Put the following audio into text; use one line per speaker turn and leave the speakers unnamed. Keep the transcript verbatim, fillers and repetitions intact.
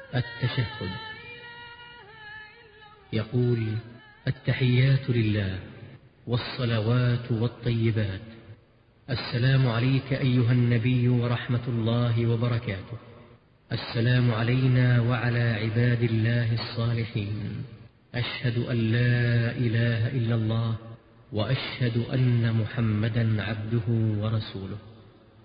التشهد. يقول: التحيات لله والصلوات والطيبات، السلام عليك أيها النبي ورحمة الله وبركاته، السلام علينا وعلى عباد الله الصالحين، أشهد أن لا إله إلا الله وأشهد أن محمدا عبده ورسوله.